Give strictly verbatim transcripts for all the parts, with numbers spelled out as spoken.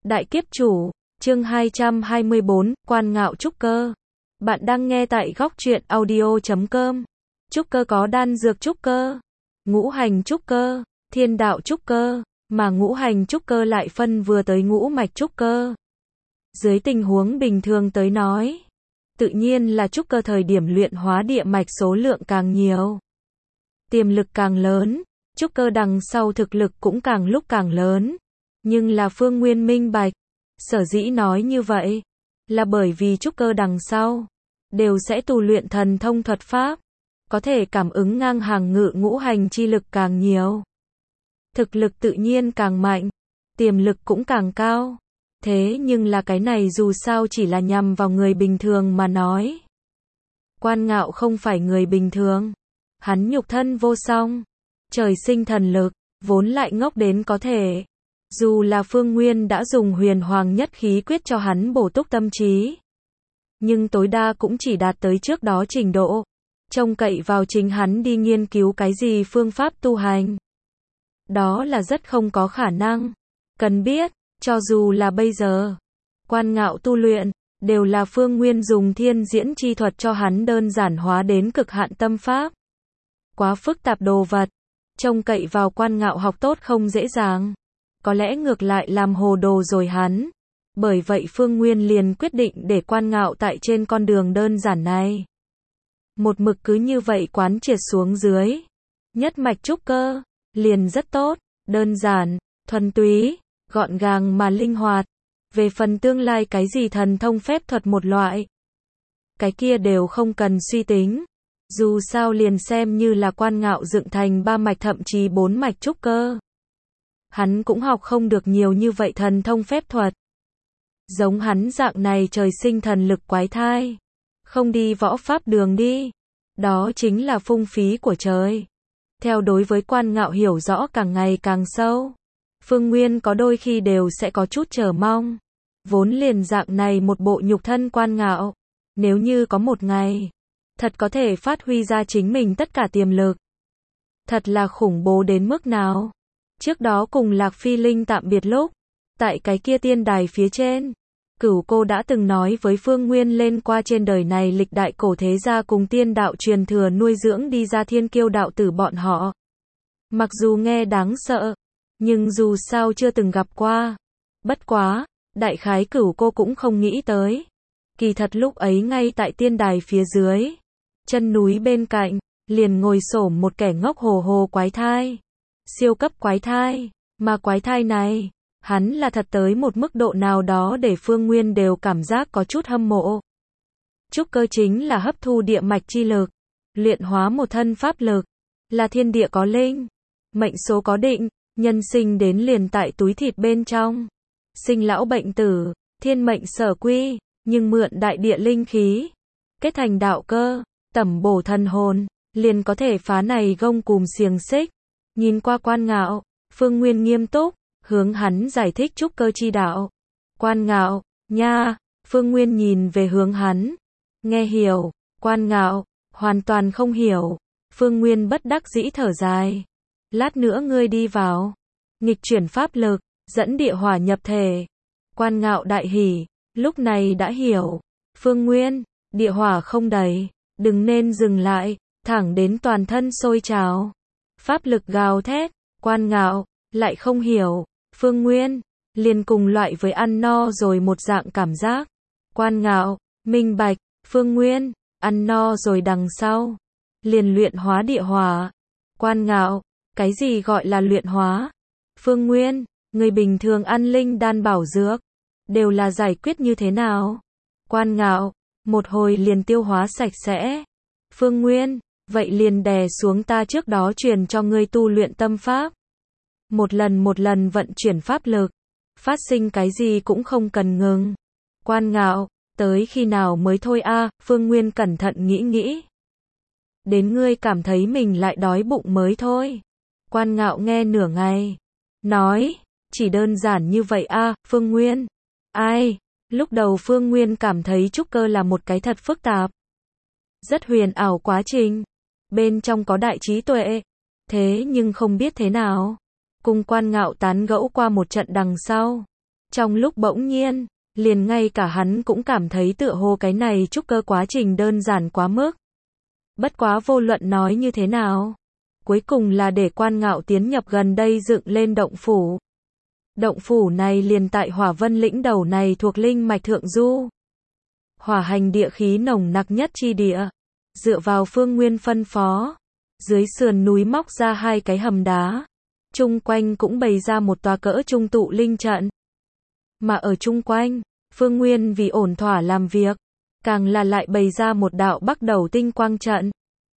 Đại kiếp chủ, chương hai trăm hai mươi bốn, Quan Ngạo trúc cơ. Bạn đang nghe tại góc truyện audio chấm com. Trúc cơ có đan dược trúc cơ, ngũ hành trúc cơ, thiên đạo trúc cơ, mà ngũ hành trúc cơ lại phân vừa tới ngũ mạch trúc cơ. Dưới tình huống bình thường tới nói, tự nhiên là trúc cơ thời điểm luyện hóa địa mạch số lượng càng nhiều, tiềm lực càng lớn, trúc cơ đằng sau thực lực cũng càng lúc càng lớn. Nhưng là Phương Nguyên minh bạch, sở dĩ nói như vậy, là bởi vì trúc cơ đằng sau, đều sẽ tu luyện thần thông thuật pháp, có thể cảm ứng ngang hàng ngự ngũ hành chi lực càng nhiều. Thực lực tự nhiên càng mạnh, tiềm lực cũng càng cao. Thế nhưng là cái này dù sao chỉ là nhằm vào người bình thường mà nói. Quan Ngạo không phải người bình thường, hắn nhục thân vô song, trời sinh thần lực, vốn lại ngốc đến có thể. Dù là Phương Nguyên đã dùng huyền hoàng nhất khí quyết cho hắn bổ túc tâm trí, nhưng tối đa cũng chỉ đạt tới trước đó trình độ, trông cậy vào chính hắn đi nghiên cứu cái gì phương pháp tu hành. Đó là rất không có khả năng. Cần biết, cho dù là bây giờ, Quan Ngạo tu luyện, đều là Phương Nguyên dùng thiên diễn chi thuật cho hắn đơn giản hóa đến cực hạn tâm pháp. Quá phức tạp đồ vật, trông cậy vào Quan Ngạo học tốt không dễ dàng. Có lẽ ngược lại làm hồ đồ rồi hắn. Bởi vậy Phương Nguyên liền quyết định để Quan Ngạo tại trên con đường đơn giản này. Một mực cứ như vậy quán triệt xuống dưới. Nhất mạch trúc cơ, liền rất tốt, đơn giản, thuần túy, gọn gàng mà linh hoạt. Về phần tương lai cái gì thần thông phép thuật một loại, cái kia đều không cần suy tính. Dù sao liền xem như là Quan Ngạo dựng thành ba mạch thậm chí bốn mạch trúc cơ, hắn cũng học không được nhiều như vậy thần thông phép thuật. Giống hắn dạng này trời sinh thần lực quái thai, không đi võ pháp đường đi, đó chính là phung phí của trời. Theo đối với Quan Ngạo hiểu rõ càng ngày càng sâu, Phương Nguyên có đôi khi đều sẽ có chút chờ mong. Vốn liền dạng này một bộ nhục thân Quan Ngạo, nếu như có một ngày, thật có thể phát huy ra chính mình tất cả tiềm lực, thật là khủng bố đến mức nào. Trước đó cùng Lạc Phi Linh tạm biệt lúc, tại cái kia tiên đài phía trên, Cửu Cô đã từng nói với Phương Nguyên lên qua trên đời này lịch đại cổ thế gia cùng tiên đạo truyền thừa nuôi dưỡng đi ra thiên kiêu đạo tử bọn họ. Mặc dù nghe đáng sợ, nhưng dù sao chưa từng gặp qua. Bất quá, đại khái Cửu Cô cũng không nghĩ tới. Kỳ thật lúc ấy ngay tại tiên đài phía dưới, chân núi bên cạnh, liền ngồi xổm một kẻ ngốc hồ hồ quái thai. Siêu cấp quái thai, mà quái thai này, hắn là thật tới một mức độ nào đó để Phương Nguyên đều cảm giác có chút hâm mộ. Trúc cơ chính là hấp thu địa mạch chi lực, luyện hóa một thân pháp lực, là thiên địa có linh, mệnh số có định, nhân sinh đến liền tại túi thịt bên trong. Sinh lão bệnh tử, thiên mệnh sở quy, nhưng mượn đại địa linh khí, kết thành đạo cơ, tẩm bổ thần hồn, liền có thể phá này gông cùm xiềng xích. Nhìn qua Quan Ngạo, Phương Nguyên nghiêm túc, hướng hắn giải thích trúc cơ chi đạo. Quan Ngạo, nha, Phương Nguyên nhìn về hướng hắn. Nghe hiểu, Quan Ngạo, hoàn toàn không hiểu. Phương Nguyên bất đắc dĩ thở dài. Lát nữa ngươi đi vào, nghịch chuyển pháp lực, dẫn địa hỏa nhập thể. Quan Ngạo đại hỉ, lúc này đã hiểu. Phương Nguyên, địa hỏa không đầy, đừng nên dừng lại, thẳng đến toàn thân sôi trào. Pháp lực gào thét, Quan Ngạo, lại không hiểu. Phương Nguyên, liền cùng loại với ăn no rồi một dạng cảm giác. Quan Ngạo, minh bạch. Phương Nguyên, ăn no rồi đằng sau, liền luyện hóa địa hỏa. Quan Ngạo, cái gì gọi là luyện hóa? Phương Nguyên, người bình thường ăn linh đan bảo dược, đều là giải quyết như thế nào? Quan Ngạo, một hồi liền tiêu hóa sạch sẽ. Phương Nguyên, vậy liền đè xuống ta trước đó truyền cho ngươi tu luyện tâm pháp. Một lần một lần vận chuyển pháp lực, phát sinh cái gì cũng không cần ngừng. Quan Ngạo, tới khi nào mới thôi a? À, Phương Nguyên cẩn thận nghĩ nghĩ. Đến ngươi cảm thấy mình lại đói bụng mới thôi. Quan Ngạo nghe nửa ngày, nói, chỉ đơn giản như vậy a? À, Phương Nguyên. Ai? Lúc đầu Phương Nguyên cảm thấy trúc cơ là một cái thật phức tạp, rất huyền ảo quá trình. Bên trong có đại trí tuệ. Thế nhưng không biết thế nào, cùng Quan Ngạo tán gẫu qua một trận đằng sau, Trong lúc bỗng nhiên, liền ngay cả hắn cũng cảm thấy tựa hồ cái này trúc cơ quá trình đơn giản quá mức. Bất quá vô luận nói như thế nào, cuối cùng là để Quan Ngạo tiến nhập gần đây dựng lên động phủ. Động phủ này liền tại Hỏa Vân lĩnh đầu này thuộc linh mạch thượng du. Hỏa hành địa khí nồng nặc nhất chi địa. Dựa vào Phương Nguyên phân phó, dưới sườn núi móc ra hai cái hầm đá. Chung quanh cũng bày ra một tòa cỡ trung tụ linh trận. Mà ở chung quanh, Phương Nguyên vì ổn thỏa làm việc, càng là lại bày ra một đạo bắc đầu tinh quang trận.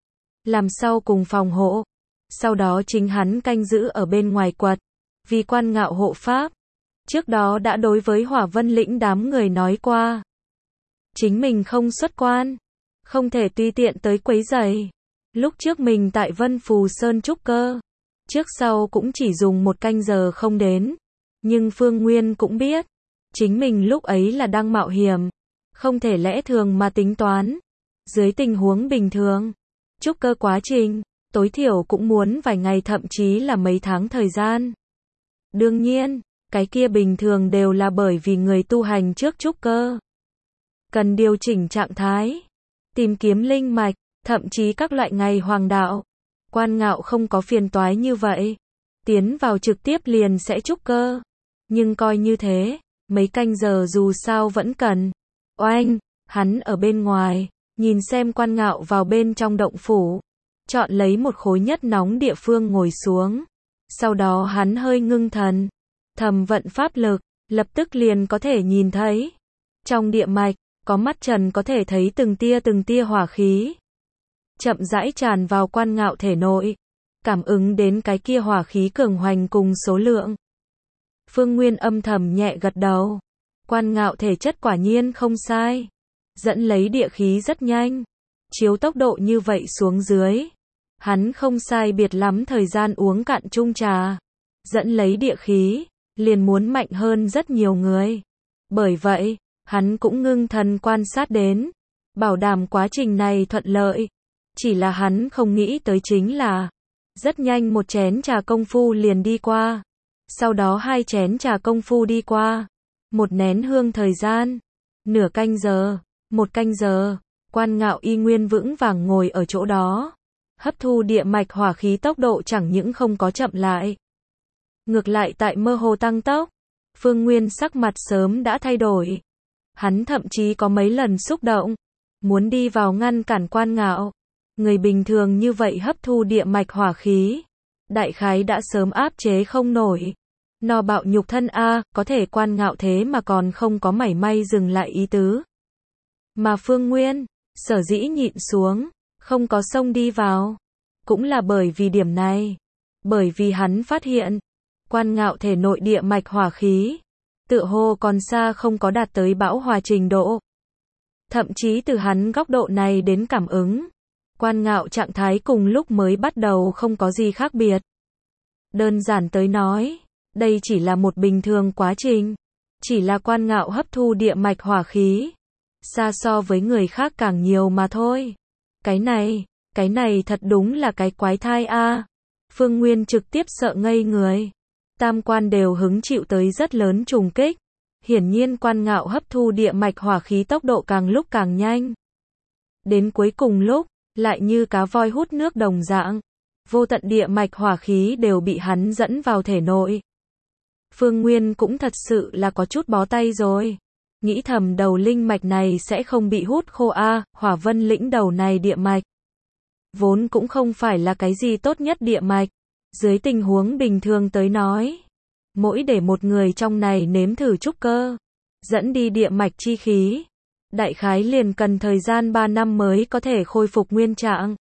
Làm sau cùng phòng hộ. Sau đó chính hắn canh giữ ở bên ngoài quật. Vì Quan Ngạo hộ pháp. Trước đó đã đối với Hỏa Vân lĩnh đám người nói qua. Chính mình không xuất quan. Không thể tùy tiện tới quấy rầy. Lúc trước mình tại Vân Phù Sơn trúc cơ. Trước sau cũng chỉ dùng một canh giờ không đến. Nhưng Phương Nguyên cũng biết. Chính mình lúc ấy là đang mạo hiểm. Không thể lẽ thường mà tính toán. Dưới tình huống bình thường. Trúc cơ quá trình. Tối thiểu cũng muốn vài ngày thậm chí là mấy tháng thời gian. Đương nhiên, cái kia bình thường đều là bởi vì người tu hành trước trúc cơ. Cần điều chỉnh trạng thái. Tìm kiếm linh mạch. Thậm chí các loại ngày hoàng đạo. Quan Ngạo không có phiền toái như vậy. Tiến vào trực tiếp liền sẽ trúc cơ. Nhưng coi như thế, mấy canh giờ dù sao vẫn cần. Oanh, hắn ở bên ngoài, nhìn xem Quan Ngạo vào bên trong động phủ. Chọn lấy một khối nhất nóng địa phương ngồi xuống. Sau đó hắn hơi ngưng thần. Thầm vận pháp lực, lập tức liền có thể nhìn thấy. Trong địa mạch, có mắt trần có thể thấy từng tia từng tia hỏa khí. Chậm rãi tràn vào Quan Ngạo thể nội. Cảm ứng đến cái kia hỏa khí cường hoành cùng số lượng. Phương Nguyên âm thầm nhẹ gật đầu. Quan Ngạo thể chất quả nhiên không sai. Dẫn lấy địa khí rất nhanh. Chiếu tốc độ như vậy xuống dưới. Hắn không sai biệt lắm thời gian uống cạn chung trà. Dẫn lấy địa khí, liền muốn mạnh hơn rất nhiều người. Bởi vậy, hắn cũng ngưng thần quan sát đến. Bảo đảm quá trình này thuận lợi. Chỉ là hắn không nghĩ tới chính là. Rất nhanh một chén trà công phu liền đi qua. Sau đó hai chén trà công phu đi qua. Một nén hương thời gian. Nửa canh giờ. Một canh giờ. Quan Ngạo y nguyên vững vàng ngồi ở chỗ đó. Hấp thu địa mạch hỏa khí tốc độ chẳng những không có chậm lại. Ngược lại tại mơ hồ tăng tốc. Phương Nguyên sắc mặt sớm đã thay đổi. Hắn thậm chí có mấy lần xúc động. Muốn đi vào ngăn cản Quan Ngạo. Người bình thường như vậy hấp thu địa mạch hỏa khí. Đại khái đã sớm áp chế không nổi. No bạo nhục thân a, có thể Quan Ngạo thế mà còn không có mảy may dừng lại ý tứ. Mà Phương Nguyên, sở dĩ nhịn xuống, không có xông đi vào. Cũng là bởi vì điểm này. Bởi vì hắn phát hiện, Quan Ngạo thể nội địa mạch hỏa khí, tựa hồ còn xa không có đạt tới bão hòa trình độ. Thậm chí từ hắn góc độ này đến cảm ứng, Quan Ngạo trạng thái cùng lúc mới bắt đầu không có gì khác biệt. Đơn giản tới nói, đây chỉ là một bình thường quá trình. Chỉ là Quan Ngạo hấp thu địa mạch hỏa khí. Xa so với người khác càng nhiều mà thôi. Cái này, cái này thật đúng là cái quái thai a. Phương Nguyên trực tiếp sợ ngây người. Tam quan đều hứng chịu tới rất lớn trùng kích. Hiển nhiên Quan Ngạo hấp thu địa mạch hỏa khí tốc độ càng lúc càng nhanh. Đến cuối cùng lúc, lại như cá voi hút nước đồng dạng. Vô tận địa mạch hỏa khí đều bị hắn dẫn vào thể nội. Phương Nguyên cũng thật sự là có chút bó tay rồi. Nghĩ thầm đầu linh mạch này sẽ không bị hút khô a, Hỏa Vân lĩnh đầu này địa mạch. Vốn cũng không phải là cái gì tốt nhất địa mạch. Dưới tình huống bình thường tới nói. Mỗi để một người trong này nếm thử trúc cơ. Dẫn đi địa mạch chi khí. Đại khái liền cần thời gian ba năm mới có thể khôi phục nguyên trạng.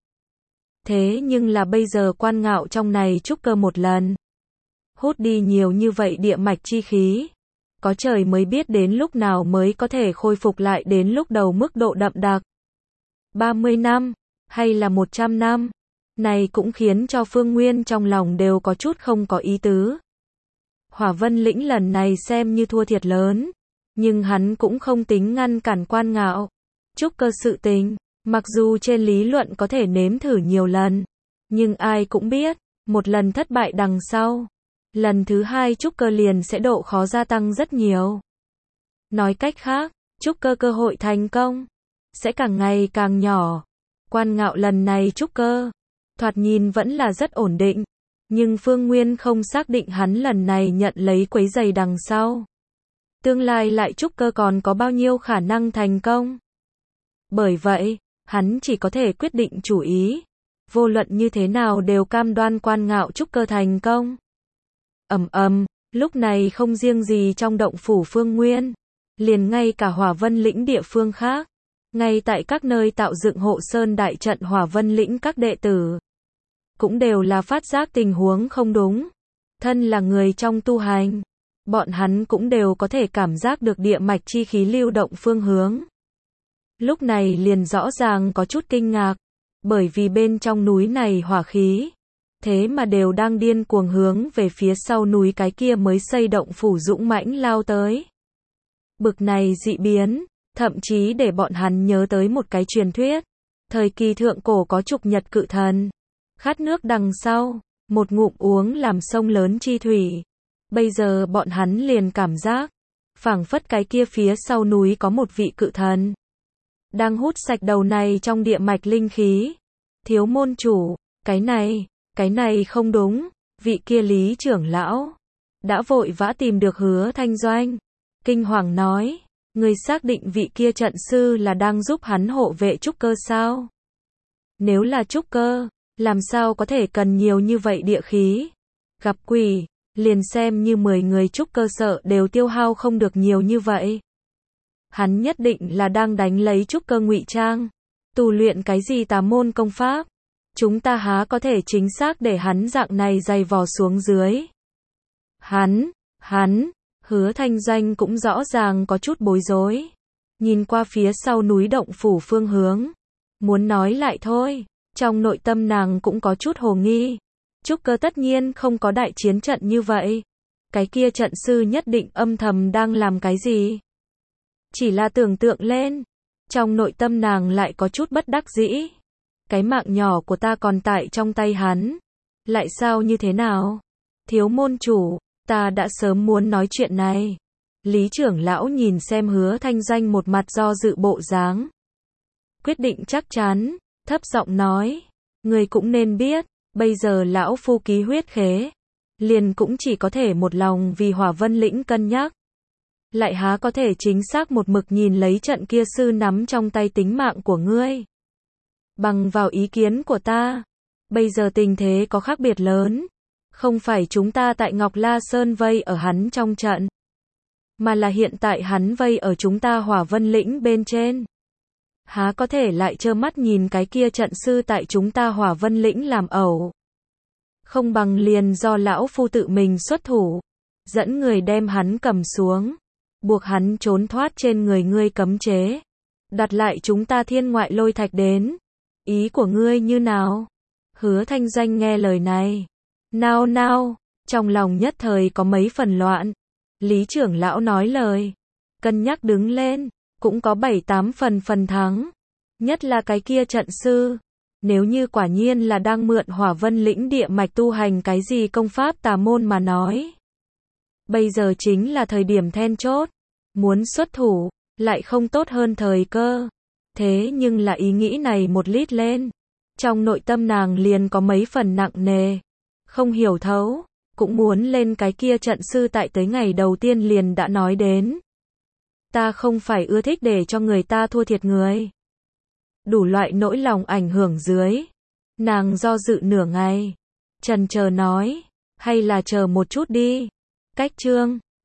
Thế nhưng là bây giờ Quan Ngạo trong này trúc cơ một lần. Hút đi nhiều như vậy địa mạch chi khí. Có trời mới biết đến lúc nào mới có thể khôi phục lại đến lúc đầu mức độ đậm đặc. ba mươi năm, hay là một trăm năm. Này cũng khiến cho Phương Nguyên trong lòng đều có chút không có ý tứ. Hỏa Vân lĩnh lần này xem như thua thiệt lớn. Nhưng hắn cũng không tính ngăn cản Quan Ngạo. Trúc cơ sự tình, mặc dù trên lý luận có thể nếm thử nhiều lần. Nhưng ai cũng biết, một lần thất bại đằng sau. lần thứ hai trúc cơ liền sẽ độ khó gia tăng rất nhiều. Nói cách khác, trúc cơ cơ hội thành công sẽ càng ngày càng nhỏ. Quan Ngạo lần này trúc cơ, thoạt nhìn vẫn là rất ổn định, nhưng Phương Nguyên không xác định hắn lần này nhận lấy quấy rầy đằng sau. Tương lai lại trúc cơ còn có bao nhiêu khả năng thành công. Bởi vậy, hắn chỉ có thể quyết định chủ ý. Vô luận như thế nào đều cam đoan Quan Ngạo trúc cơ thành công. Ầm ầm, lúc này không riêng gì trong động phủ Phương Nguyên, liền ngay cả Hỏa Vân lĩnh địa phương khác, ngay tại các nơi tạo dựng hộ sơn đại trận Hỏa Vân lĩnh các đệ tử, cũng đều là phát giác tình huống không đúng. Thân là người trong tu hành, bọn hắn cũng đều có thể cảm giác được địa mạch chi khí lưu động phương hướng. Lúc này liền rõ ràng có chút kinh ngạc, bởi vì bên trong núi này hỏa khí, thế mà đều đang điên cuồng hướng về phía sau núi cái kia mới xây động phủ dũng mãnh lao tới. Bực này dị biến, thậm chí để bọn hắn nhớ tới một cái truyền thuyết. Thời kỳ thượng cổ có trục nhật cự thần, khát nước đằng sau, một ngụm uống làm sông lớn chi thủy. Bây giờ bọn hắn liền cảm giác, phảng phất cái kia phía sau núi có một vị cự thần, đang hút sạch đầu này trong địa mạch linh khí. Thiếu môn chủ, cái này, cái này không đúng, vị kia Lý trưởng lão đã vội vã tìm được Hứa Thanh Doanh, kinh hoàng nói, người xác định vị kia trận sư là đang giúp hắn hộ vệ trúc cơ sao? Nếu là trúc cơ, làm sao có thể cần nhiều như vậy địa khí? Gặp quỷ, liền xem như mười người trúc cơ sợ đều tiêu hao không được nhiều như vậy. Hắn nhất định là đang đánh lấy trúc cơ ngụy trang, tu luyện cái gì tà môn công pháp. Chúng ta há có thể chính xác để hắn dạng này dày vò xuống dưới. Hắn, hắn, Hứa Thanh Doanh cũng rõ ràng có chút bối rối. Nhìn qua phía sau núi động phủ phương hướng. Muốn nói lại thôi, trong nội tâm nàng cũng có chút hồ nghi. Trúc cơ tất nhiên không có đại chiến trận như vậy. Cái kia trận sư nhất định âm thầm đang làm cái gì? Chỉ là tưởng tượng lên, trong nội tâm nàng lại có chút bất đắc dĩ. Cái mạng nhỏ của ta còn tại trong tay hắn. Lại sao như thế nào? Thiếu môn chủ, ta đã sớm muốn nói chuyện này. Lý trưởng lão nhìn xem Hứa Thanh Doanh một mặt do dự bộ dáng. Quyết định chắc chắn, thấp giọng nói. Người cũng nên biết, bây giờ lão phu ký huyết khế. Liền cũng chỉ có thể một lòng vì Hỏa Vân lĩnh cân nhắc. Lại há có thể chính xác một mực nhìn lấy trận kia sư nắm trong tay tính mạng của ngươi. Bằng vào ý kiến của ta, bây giờ tình thế có khác biệt lớn. Không phải chúng ta tại Ngọc La Sơn vây ở hắn trong trận, mà là hiện tại hắn vây ở chúng ta Hỏa Vân lĩnh bên trên. Há có thể lại trơ mắt nhìn cái kia trận sư tại chúng ta Hỏa Vân lĩnh làm ẩu. Không bằng liền do lão phu tự mình xuất thủ, dẫn người đem hắn cầm xuống, buộc hắn trốn thoát trên người ngươi cấm chế, đặt lại chúng ta thiên ngoại lôi thạch đến. Ý của ngươi như nào? Hứa Thanh Doanh nghe lời này, nao nao, trong lòng nhất thời có mấy phần loạn. Lý trưởng lão nói lời, cân nhắc đứng lên, cũng có bảy tám phần phần thắng. Nhất là cái kia trận sư, nếu như quả nhiên là đang mượn Hỏa Vân lĩnh địa mạch tu hành cái gì công pháp tà môn mà nói. Bây giờ chính là thời điểm then chốt, muốn xuất thủ, lại không tốt hơn thời cơ. Thế nhưng là ý nghĩ này một lít lên, trong nội tâm nàng liền có mấy phần nặng nề, không hiểu thấu, cũng muốn lên cái kia trận sư tại tới ngày đầu tiên liền đã nói đến. Ta không phải ưa thích để cho người ta thua thiệt người. Đủ loại nỗi lòng ảnh hưởng dưới, nàng do dự nửa ngày, chần chờ nói, hay là chờ một chút đi. Cách chương